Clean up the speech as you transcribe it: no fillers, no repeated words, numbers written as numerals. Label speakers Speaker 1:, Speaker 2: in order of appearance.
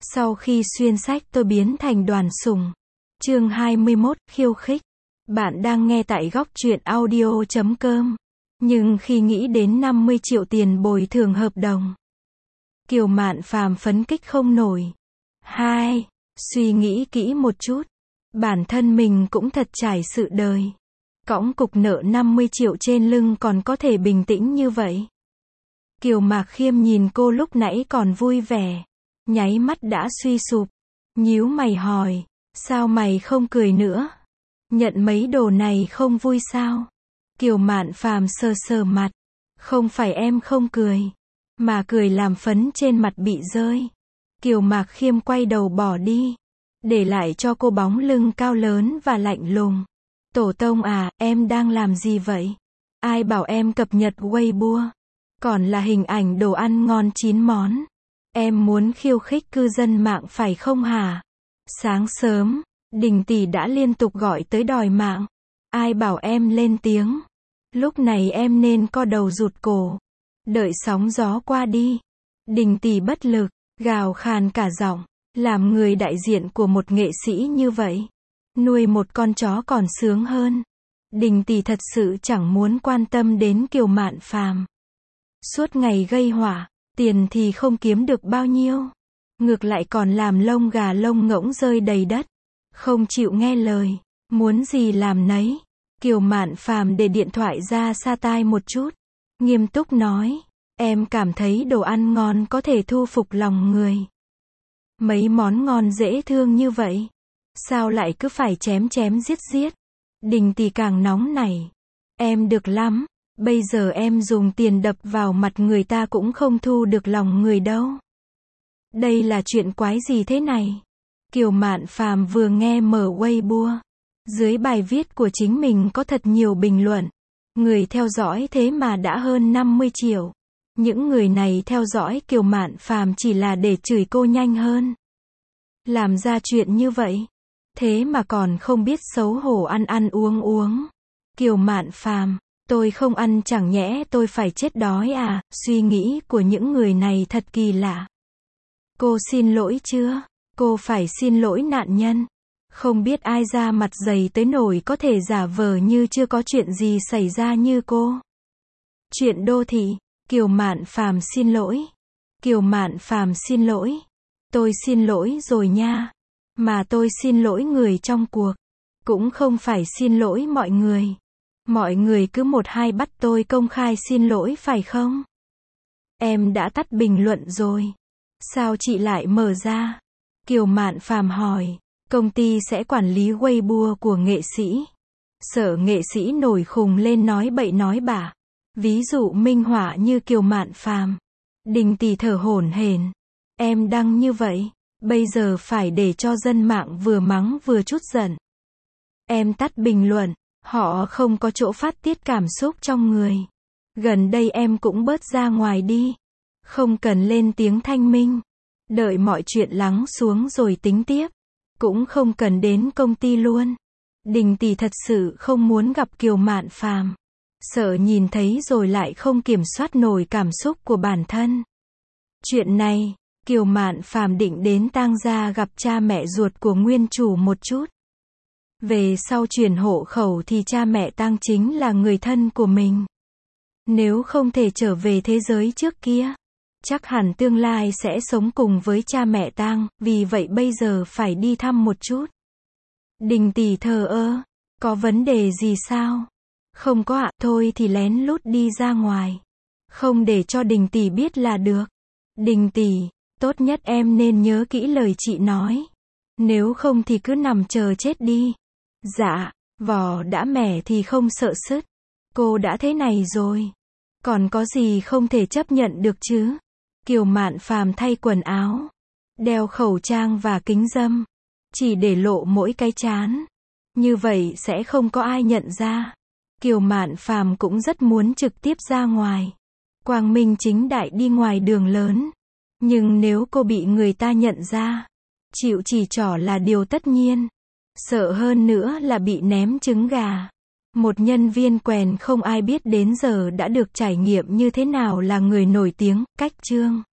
Speaker 1: Sau khi xuyên sách tôi biến thành Đoàn Sùng. Chương 21, khiêu khích. Bạn đang nghe tại góc truyện audio.com. Nhưng khi nghĩ đến 50 triệu tiền bồi thường hợp đồng, Kiều Mạn Phàm phấn kích không nổi. 2. Suy nghĩ kỹ một chút. Bản thân mình cũng thật trải sự đời. Cõng cục nợ 50 triệu trên lưng còn có thể bình tĩnh như vậy. Kiều Mạc Khiêm nhìn cô lúc nãy còn vui vẻ, nháy mắt đã suy sụp. Nhíu mày hỏi, sao mày không cười nữa? Nhận mấy đồ này không vui sao? Kiều Mạn Phàm sờ sờ mặt. Không phải em không cười, mà cười làm phấn trên mặt bị rơi. Kiều Mạc Khiêm quay đầu bỏ đi, để lại cho cô bóng lưng cao lớn và lạnh lùng. Tổ tông à, em đang làm gì vậy? Ai bảo em cập nhật Weibo? Còn là hình ảnh đồ ăn ngon 9 món. Em muốn khiêu khích cư dân mạng phải không hả? Sáng sớm, Đình tỷ đã liên tục gọi tới đòi mạng. Ai bảo em lên tiếng? Lúc này em nên co đầu rụt cổ, đợi sóng gió qua đi. Đình tỷ bất lực, gào khàn cả giọng. Làm người đại diện của một nghệ sĩ như vậy, nuôi một con chó còn sướng hơn. Đình tỷ thật sự chẳng muốn quan tâm đến Kiều Mạn Phàm. Suốt ngày gây họa, tiền thì không kiếm được bao nhiêu, ngược lại còn làm lông gà lông ngỗng rơi đầy đất. Không chịu nghe lời, muốn gì làm nấy. Kiều Mạn Phàm để điện thoại ra xa tai một chút, nghiêm túc nói, em cảm thấy đồ ăn ngon có thể thu phục lòng người. Mấy món ngon dễ thương như vậy, sao lại cứ phải chém chém giết giết? Đình tỷ càng nóng nảy. Em được lắm, bây giờ em dùng tiền đập vào mặt người ta cũng không thu được lòng người đâu. Đây là chuyện quái gì thế này? Kiều Mạn Phàm vừa nghe mở Weibo. Dưới bài viết của chính mình có thật nhiều bình luận. Người theo dõi thế mà đã hơn 50 triệu. Những người này theo dõi Kiều Mạn Phàm chỉ là để chửi cô nhanh hơn. Làm ra chuyện như vậy, thế mà còn không biết xấu hổ ăn ăn uống uống. Kiều Mạn Phàm, tôi không ăn chẳng nhẽ tôi phải chết đói à? Suy nghĩ của những người này thật kỳ lạ. Cô xin lỗi chưa? Cô phải xin lỗi nạn nhân. Không biết ai ra mặt dày tới nổi có thể giả vờ như chưa có chuyện gì xảy ra như cô. Chuyện đô thị. Kiều Mạn Phàm xin lỗi. Kiều Mạn Phàm xin lỗi. Tôi xin lỗi rồi nha. Mà tôi xin lỗi người trong cuộc. Cũng không phải xin lỗi mọi người. Mọi người cứ một hai bắt tôi công khai xin lỗi phải không? Em đã tắt bình luận rồi. Sao chị lại mở ra? Kiều Mạn Phàm hỏi. Công ty sẽ quản lý Weibo của nghệ sĩ. Sợ nghệ sĩ nổi khùng lên nói bậy nói bạ. Ví dụ minh họa như Kiều Mạn Phàm. Đình tỷ thở hổn hển. Em đăng như vậy, bây giờ phải để cho dân mạng vừa mắng vừa chút giận. Em tắt bình luận, họ không có chỗ phát tiết cảm xúc trong người. Gần đây em cũng bớt ra ngoài đi. Không cần lên tiếng thanh minh. Đợi mọi chuyện lắng xuống rồi tính tiếp. Cũng không cần đến công ty luôn. Đình tỷ thật sự không muốn gặp Kiều Mạn Phàm. Sợ nhìn thấy rồi lại không kiểm soát nổi cảm xúc của bản thân. Chuyện này, Kiều Mạn Phàm định đến Tang gia gặp cha mẹ ruột của nguyên chủ một chút. Về sau chuyển hộ khẩu thì cha mẹ Tang chính là người thân của mình. Nếu không thể trở về thế giới trước kia, chắc hẳn tương lai sẽ sống cùng với cha mẹ Tang, vì vậy bây giờ phải đi thăm một chút. Đình tỷ thờ ơ, có vấn đề gì sao? Không có ạ, thôi thì lén lút đi ra ngoài. Không để cho Đình tỷ biết là được. Đình tỷ, tốt nhất em nên nhớ kỹ lời chị nói. Nếu không thì cứ nằm chờ chết đi. Dạ, vỏ đã mẻ thì không sợ sứt. Cô đã thế này rồi, còn có gì không thể chấp nhận được chứ? Kiều Mạn Phàm thay quần áo, đeo khẩu trang và kính râm, chỉ để lộ mỗi cái trán. Như vậy sẽ không có ai nhận ra. Kiều Mạn Phàm cũng rất muốn trực tiếp ra ngoài, quang minh chính đại đi ngoài đường lớn. Nhưng nếu cô bị người ta nhận ra, chịu chỉ trỏ là điều tất nhiên. Sợ hơn nữa là bị ném trứng gà. Một nhân viên quèn không ai biết đến giờ đã được trải nghiệm như thế nào là người nổi tiếng. Cách chương